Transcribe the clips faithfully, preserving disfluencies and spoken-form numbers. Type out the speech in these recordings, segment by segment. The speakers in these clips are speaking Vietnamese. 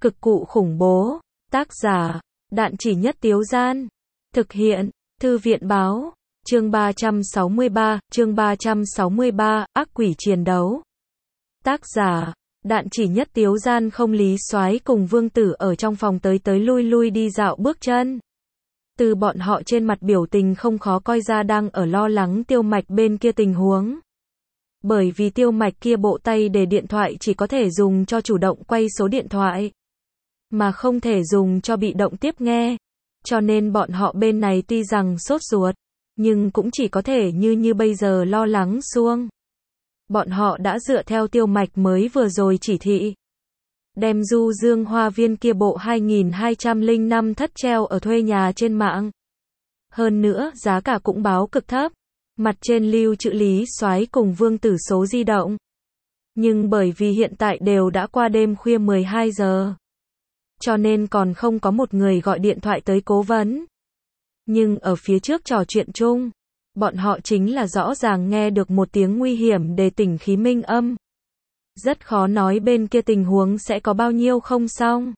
Cực cụ khủng bố. Tác giả, Đạn Chỉ Nhất Tiếu Gian. Thực hiện, Thư viện báo. Chương ba trăm sáu mươi ba, chương ba trăm sáu mươi ba, ác quỷ chiến đấu. Tác giả, Đạn Chỉ Nhất Tiếu Gian. Không, Lý Soái cùng Vương Tử ở trong phòng tới tới lui lui đi dạo bước chân. Từ bọn họ trên mặt biểu tình không khó coi ra đang ở lo lắng Tiêu Mạch bên kia tình huống. Bởi vì Tiêu Mạch kia bộ tay để điện thoại chỉ có thể dùng cho chủ động quay số điện thoại, mà không thể dùng cho bị động tiếp nghe. Cho nên bọn họ bên này tuy rằng sốt ruột, nhưng cũng chỉ có thể như như bây giờ lo lắng xuông. Bọn họ đã dựa theo Tiêu Mạch mới vừa rồi chỉ thị, đem Du Dương Hoa Viên kia bộ hai nghìn hai trăm lẻ năm thất treo ở thuê nhà trên mạng. Hơn nữa, giá cả cũng báo cực thấp. Mặt trên lưu chữ Lý Soái cùng Vương Tử số di động. Nhưng bởi vì hiện tại đều đã qua đêm khuya mười hai giờ, cho nên còn không có một người gọi điện thoại tới cố vấn. Nhưng ở phía trước trò chuyện chung, bọn họ chính là rõ ràng nghe được một tiếng nguy hiểm đề tỉnh khí minh âm. Rất khó nói bên kia tình huống sẽ có bao nhiêu không xong.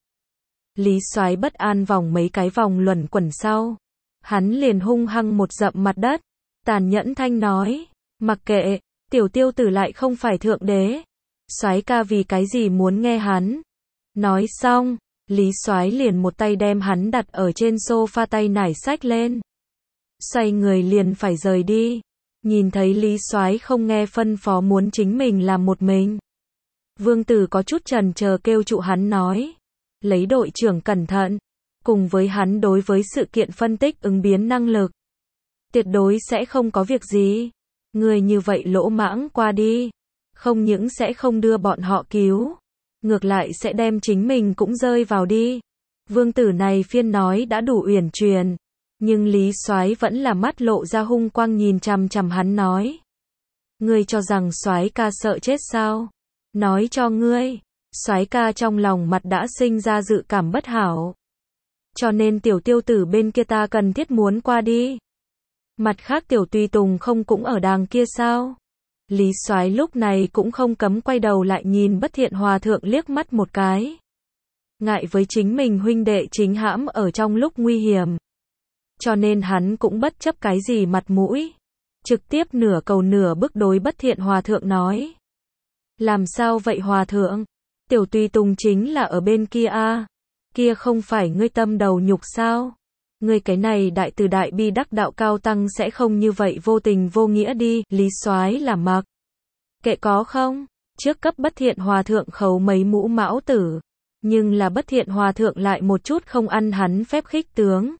Lý Soái bất an vòng mấy cái vòng luẩn quẩn sau, hắn liền hung hăng một dậm mặt đất, tàn nhẫn thanh nói, mặc kệ, tiểu Tiêu Tử lại không phải thượng đế. Soái ca vì cái gì muốn nghe hắn? Nói xong, Lý Soái liền một tay đem hắn đặt ở trên sofa, tay nải xách lên, xoay người liền phải rời đi. Nhìn thấy Lý Soái không nghe phân phó muốn chính mình làm một mình, Vương Tử có chút chần chờ kêu trụ hắn nói, lấy đội trưởng cẩn thận, cùng với hắn đối với sự kiện phân tích ứng biến năng lực, tuyệt đối sẽ không có việc gì. Người như vậy lỗ mãng qua đi, không những sẽ không đưa bọn họ cứu, ngược lại sẽ đem chính mình cũng rơi vào đi. Vương Tử này phiên nói đã đủ uyển chuyển, nhưng Lý Soái vẫn là mắt lộ ra hung quang nhìn chằm chằm hắn nói, ngươi cho rằng Soái ca sợ chết sao? Nói cho ngươi, Soái ca trong lòng mặt đã sinh ra dự cảm bất hảo, cho nên tiểu Tiêu Tử bên kia ta cần thiết muốn qua đi. Mặt khác tiểu Tùy Tùng không cũng ở đàng kia sao? Lý Soái lúc này cũng không cấm quay đầu lại nhìn Bất Thiện Hòa Thượng liếc mắt một cái. Ngại với chính mình huynh đệ chính hãm ở trong lúc nguy hiểm, cho nên hắn cũng bất chấp cái gì mặt mũi, trực tiếp nửa cầu nửa bức đối Bất Thiện Hòa Thượng nói. Làm sao vậy Hòa Thượng? Tiểu Tùy Tùng chính là ở bên kia a, kia không phải ngươi tâm đầu nhục sao? Ngươi cái này đại từ đại bi đắc đạo cao tăng sẽ không như vậy vô tình vô nghĩa đi. Lý Soái là mặc kệ có không, trước cấp Bất Thiện Hòa Thượng khấu mấy mũ mão tử, nhưng là Bất Thiện Hòa Thượng lại một chút không ăn hắn phép khích tướng.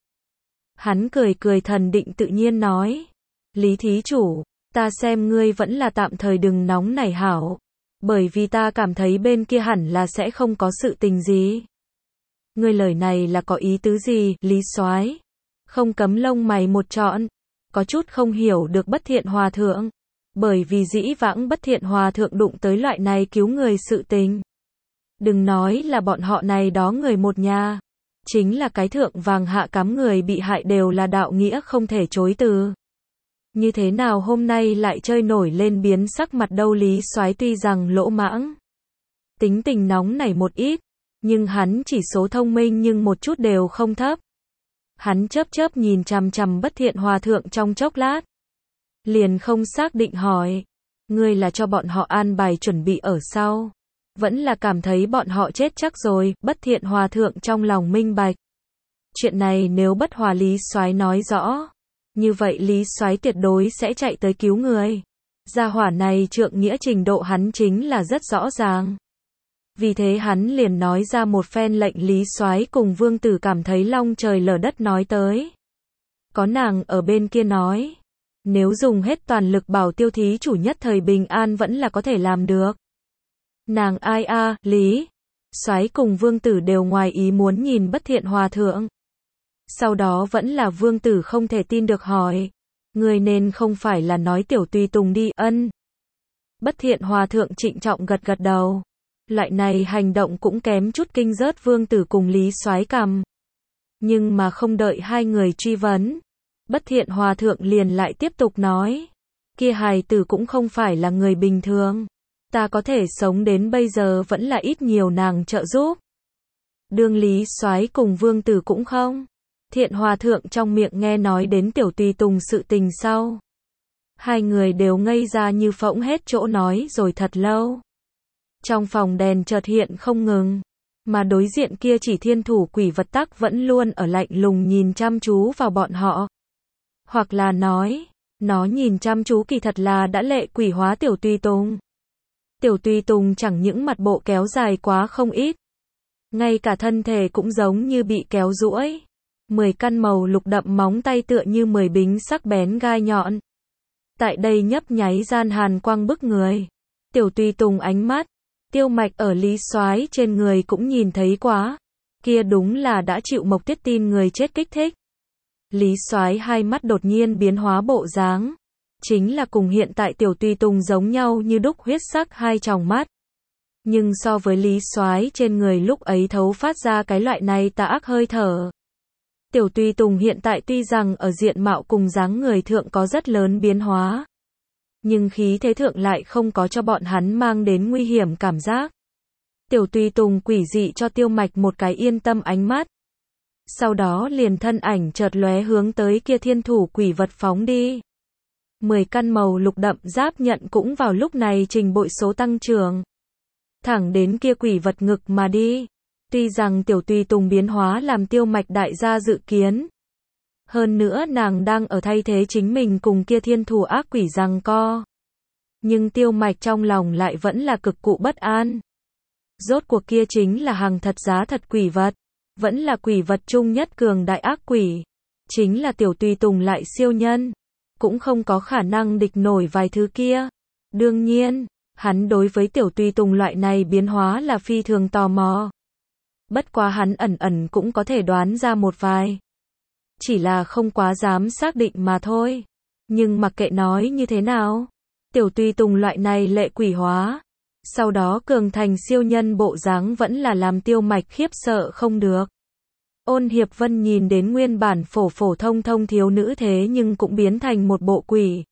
Hắn cười cười thần định tự nhiên nói, Lý thí chủ, ta xem ngươi vẫn là tạm thời đừng nóng nảy hảo, bởi vì ta cảm thấy bên kia hẳn là sẽ không có sự tình gì. Ngươi lời này là có ý tứ gì? Lý Soái không cấm lông mày một trọn, có chút không hiểu được Bất Thiện Hòa Thượng, bởi vì dĩ vãng Bất Thiện Hòa Thượng đụng tới loại này cứu người sự tình, đừng nói là bọn họ này đó người một nhà, chính là cái thượng vàng hạ cám người bị hại đều là đạo nghĩa không thể chối từ. Như thế nào hôm nay lại chơi nổi lên biến sắc mặt đâu? Lý Soái tuy rằng lỗ mãng, tính tình nóng nảy một ít, nhưng hắn chỉ số thông minh nhưng một chút đều không thấp. Hắn chớp chớp nhìn chằm chằm Bất Thiện Hòa Thượng trong chốc lát, liền không xác định hỏi, ngươi là cho bọn họ an bài chuẩn bị ở sau, vẫn là cảm thấy bọn họ chết chắc rồi? Bất Thiện Hòa Thượng trong lòng minh bạch, chuyện này nếu Bất Hòa Lý Soái nói rõ, như vậy Lý Soái tuyệt đối sẽ chạy tới cứu người. Gia hỏa này trượng nghĩa trình độ hắn chính là rất rõ ràng. Vì thế hắn liền nói ra một phen lệnh Lý Soái cùng Vương Tử cảm thấy long trời lở đất nói tới. Có nàng ở bên kia nói, nếu dùng hết toàn lực bảo Tiêu thí chủ nhất thời bình an vẫn là có thể làm được. Nàng ai a? À, Lý Soái cùng Vương Tử đều ngoài ý muốn nhìn Bất Thiện Hòa Thượng. Sau đó vẫn là Vương Tử không thể tin được hỏi, người nên không phải là nói tiểu Tùy Tùng đi? Ân. Bất Thiện Hòa Thượng trịnh trọng gật gật đầu. Loại này hành động cũng kém chút kinh rớt Vương Tử cùng Lý Soái cằm. Nhưng mà không đợi hai người truy vấn, Bất Thiện Hòa Thượng liền lại tiếp tục nói, kia hài tử cũng không phải là người bình thường, ta có thể sống đến bây giờ vẫn là ít nhiều nàng trợ giúp. Đương Lý Soái cùng Vương Tử cũng không. Thiện Hòa Thượng trong miệng nghe nói đến Tiểu Tùy Tùng sự tình sau. Hai người đều ngây ra như phỗng hết chỗ nói rồi thật lâu. Trong phòng đèn chợt hiện không ngừng. Mà đối diện kia chỉ thiên thủ quỷ vật tắc vẫn luôn ở lạnh lùng nhìn chăm chú vào bọn họ. Hoặc là nói, nó nhìn chăm chú kỳ thật là đã lệ quỷ hóa Tiểu Tùy Tùng. Tiểu Tùy Tùng chẳng những mặt bộ kéo dài quá không ít. Ngay cả thân thể cũng giống như bị kéo duỗi. Mười căn màu lục đậm móng tay tựa như mười bính sắc bén gai nhọn. Tại đây nhấp nháy gian hàn quang bức người. Tiểu Tùy Tùng ánh mắt, Tiêu Mạch ở Lý Soái trên người cũng nhìn thấy quá. Kia đúng là đã chịu Mộc Tiết tin người chết kích thích. Lý Soái hai mắt đột nhiên biến hóa bộ dáng. Chính là cùng hiện tại Tiểu Tùy Tùng giống nhau như đúc huyết sắc hai tròng mắt. Nhưng so với Lý Soái trên người lúc ấy thấu phát ra cái loại này tà ác hơi thở. Tiểu Tùy Tùng hiện tại tuy rằng ở diện mạo cùng dáng người thượng có rất lớn biến hóa. Nhưng khí thế thượng lại không có cho bọn hắn mang đến nguy hiểm cảm giác. Tiểu Tùy Tùng quỷ dị cho Tiêu Mạch một cái yên tâm ánh mắt. Sau đó liền thân ảnh chợt lóe hướng tới kia thiên thủ quỷ vật phóng đi. Mười căn màu lục đậm giáp nhận cũng vào lúc này trình bội số tăng trưởng. Thẳng đến kia quỷ vật ngực mà đi. Tuy rằng Tiểu Tùy Tùng biến hóa làm Tiêu Mạch đại gia dự kiến. Hơn nữa nàng đang ở thay thế chính mình cùng kia thiên thủ ác quỷ giằng co. Nhưng Tiêu Mạch trong lòng lại vẫn là cực cụ bất an. Rốt cuộc kia chính là hàng thật giá thật quỷ vật. Vẫn là quỷ vật chung nhất cường đại ác quỷ. Chính là Tiểu Tùy Tùng lại siêu nhân. Cũng không có khả năng địch nổi vài thứ kia. Đương nhiên, hắn đối với Tiểu Tùy Tùng loại này biến hóa là phi thường tò mò. Bất quá hắn ẩn ẩn cũng có thể đoán ra một vài. Chỉ là không quá dám xác định mà thôi. Nhưng mặc kệ nói như thế nào, Tiểu Tùy Tùng loại này lệ quỷ hóa, sau đó cường thành siêu nhân bộ dáng vẫn là làm Tiêu Mạch khiếp sợ không được. Ôn Hiệp Vân nhìn đến nguyên bản phổ phổ thông thông thiếu nữ thế nhưng cũng biến thành một bộ quỷ.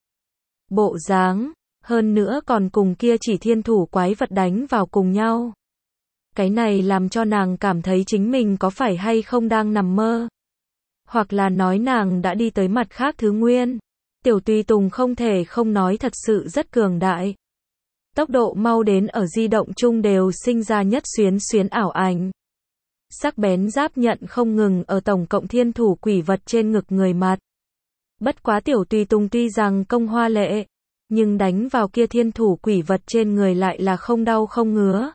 Bộ dáng, hơn nữa còn cùng kia chỉ thiên thủ quái vật đánh vào cùng nhau. Cái này làm cho nàng cảm thấy chính mình có phải hay không đang nằm mơ. Hoặc là nói nàng đã đi tới mặt khác thứ nguyên. Tiểu Tùy Tùng không thể không nói thật sự rất cường đại. Tốc độ mau đến ở di động chung đều sinh ra nhất xuyến xuyến ảo ảnh. Sắc bén giáp nhận không ngừng ở tổng cộng thiên thủ quỷ vật trên ngực người mặt. Bất quá Tiểu Tùy Tùng tuy rằng công hoa lệ, nhưng đánh vào kia thiên thủ quỷ vật trên người lại là không đau không ngứa.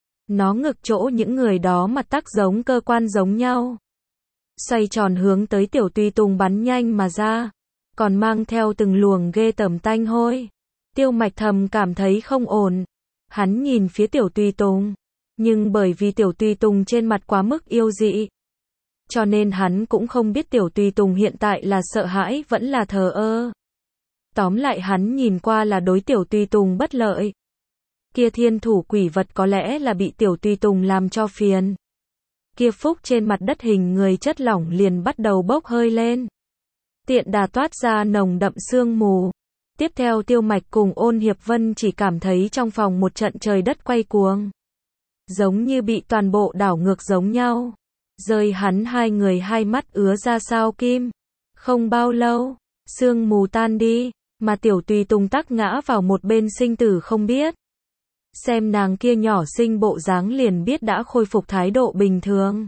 Nó ngực chỗ những người đó mặt tắc giống cơ quan giống nhau. Xoay tròn hướng tới Tiểu Tùy Tùng bắn nhanh mà ra. Còn mang theo từng luồng ghê tởm tanh hôi. Tiêu Mạch thầm cảm thấy không ổn. Hắn nhìn phía Tiểu Tùy Tùng. Nhưng bởi vì Tiểu Tùy Tùng trên mặt quá mức yêu dị. Cho nên hắn cũng không biết Tiểu Tùy Tùng hiện tại là sợ hãi vẫn là thờ ơ. Tóm lại hắn nhìn qua là đối Tiểu Tùy Tùng bất lợi. Kia thiên thủ quỷ vật có lẽ là bị Tiểu Tùy Tùng làm cho phiền. Kia phúc trên mặt đất hình người chất lỏng liền bắt đầu bốc hơi lên. Tiện đà toát ra nồng đậm sương mù. Tiếp theo Tiêu Mạch cùng Ôn Hiệp Vân chỉ cảm thấy trong phòng một trận trời đất quay cuồng. Giống như bị toàn bộ đảo ngược giống nhau. Rơi hắn hai người hai mắt ứa ra sao kim. Không bao lâu, sương mù tan đi, mà Tiểu Tùy Tùng tắc ngã vào một bên sinh tử không biết. Xem nàng kia nhỏ xinh bộ dáng liền biết đã khôi phục thái độ bình thường.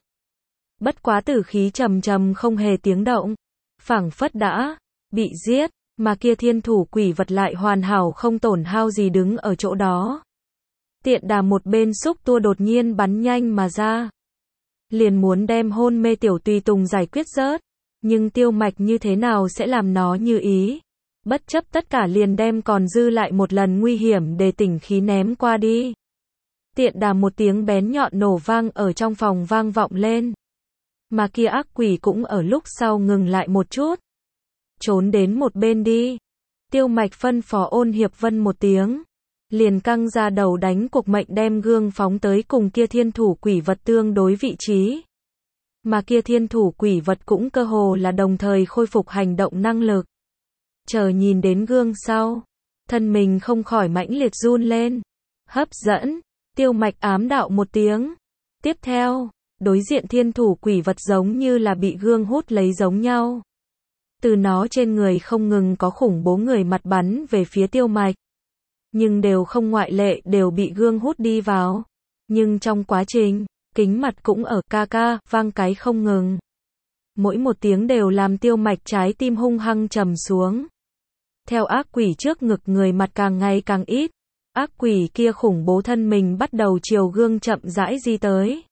Bất quá tử khí trầm trầm không hề tiếng động. Phảng phất đã bị giết, mà kia thiên thủ quỷ vật lại hoàn hảo không tổn hao gì đứng ở chỗ đó. Tiện đà một bên xúc tua đột nhiên bắn nhanh mà ra. Liền muốn đem hôn mê Tiểu Tùy Tùng giải quyết rớt. Nhưng Tiêu Mạch như thế nào sẽ làm nó như ý. Bất chấp tất cả liền đem còn dư lại một lần nguy hiểm để tỉnh khí ném qua đi. Tiện đà một tiếng bén nhọn nổ vang ở trong phòng vang vọng lên. Mà kia ác quỷ cũng ở lúc sau ngừng lại một chút. Trốn đến một bên đi. Tiêu Mạch phân phó Ôn Hiệp Vân một tiếng. Liền căng ra đầu đánh cuộc mệnh đem gương phóng tới cùng kia thiên thủ quỷ vật tương đối vị trí. Mà kia thiên thủ quỷ vật cũng cơ hồ là đồng thời khôi phục hành động năng lực. Chờ nhìn đến gương sau. Thân mình không khỏi mãnh liệt run lên. Hấp dẫn. Tiêu Mạch ám đạo một tiếng. Tiếp theo, đối diện thiên thủ quỷ vật giống như là bị gương hút lấy giống nhau. Từ nó trên người không ngừng có khủng bố người mặt bắn về phía Tiêu Mạch. Nhưng đều không ngoại lệ đều bị gương hút đi vào. Nhưng trong quá trình, kính mặt cũng ở ca ca, vang cái không ngừng. Mỗi một tiếng đều làm Tiêu Mạch trái tim hung hăng trầm xuống. Theo ác quỷ trước ngực người mặt càng ngày càng ít, ác quỷ kia khủng bố thân mình bắt đầu chiều gương chậm rãi di tới.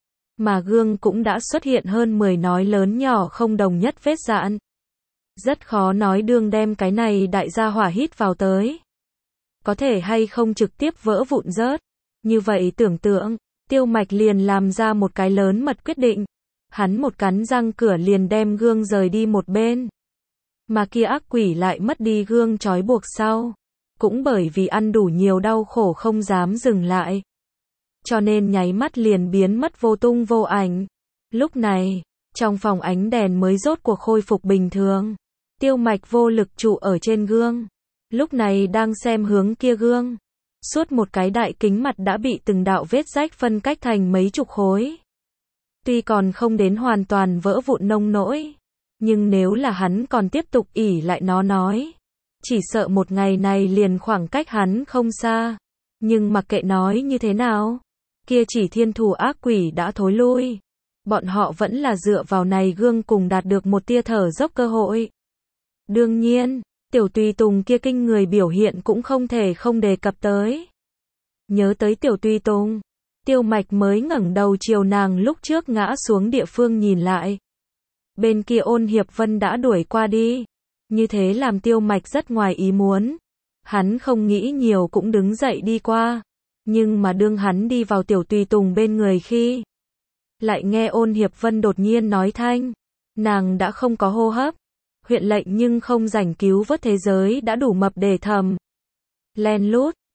Mà gương cũng đã xuất hiện hơn mười nói lớn nhỏ không đồng nhất vết dạn. Rất khó nói đương đem cái này đại gia hỏa hít vào tới. Có thể hay không trực tiếp vỡ vụn rớt. Như vậy tưởng tượng, Tiêu Mạch liền làm ra một cái lớn mật quyết định. Hắn một cắn răng cửa liền đem gương rời đi một bên. Mà kia ác quỷ lại mất đi gương trói buộc sau. Cũng bởi vì ăn đủ nhiều đau khổ không dám dừng lại. Cho nên nháy mắt liền biến mất vô tung vô ảnh. Lúc này, trong phòng ánh đèn mới rốt cuộc khôi phục bình thường. Tiêu Mạch vô lực trụ ở trên gương. Lúc này đang xem hướng kia gương. Suốt một cái đại kính mặt đã bị từng đạo vết rách phân cách thành mấy chục khối. Tuy còn không đến hoàn toàn vỡ vụn nông nỗi. Nhưng nếu là hắn còn tiếp tục ỷ lại nó nói. Chỉ sợ một ngày này liền khoảng cách hắn không xa. Nhưng mặc kệ nói như thế nào. Kia chỉ thiên thủ ác quỷ đã thối lui. Bọn họ vẫn là dựa vào này gương cùng đạt được một tia thở dốc cơ hội. Đương nhiên, Tiểu Tùy Tùng kia kinh người biểu hiện cũng không thể không đề cập tới. Nhớ tới Tiểu Tùy Tùng, Tiêu Mạch mới ngẩng đầu chiều nàng lúc trước ngã xuống địa phương nhìn lại. Bên kia Ôn Hiệp Vân đã đuổi qua đi. Như thế làm Tiêu Mạch rất ngoài ý muốn. Hắn không nghĩ nhiều cũng đứng dậy đi qua. Nhưng mà đương hắn đi vào Tiểu Tùy Tùng bên người khi lại nghe Ôn Hiệp Vân đột nhiên nói thanh. Nàng đã không có hô hấp. Huyện lệnh nhưng không rảnh cứu vớt thế giới đã đủ mập để thầm. Len lút,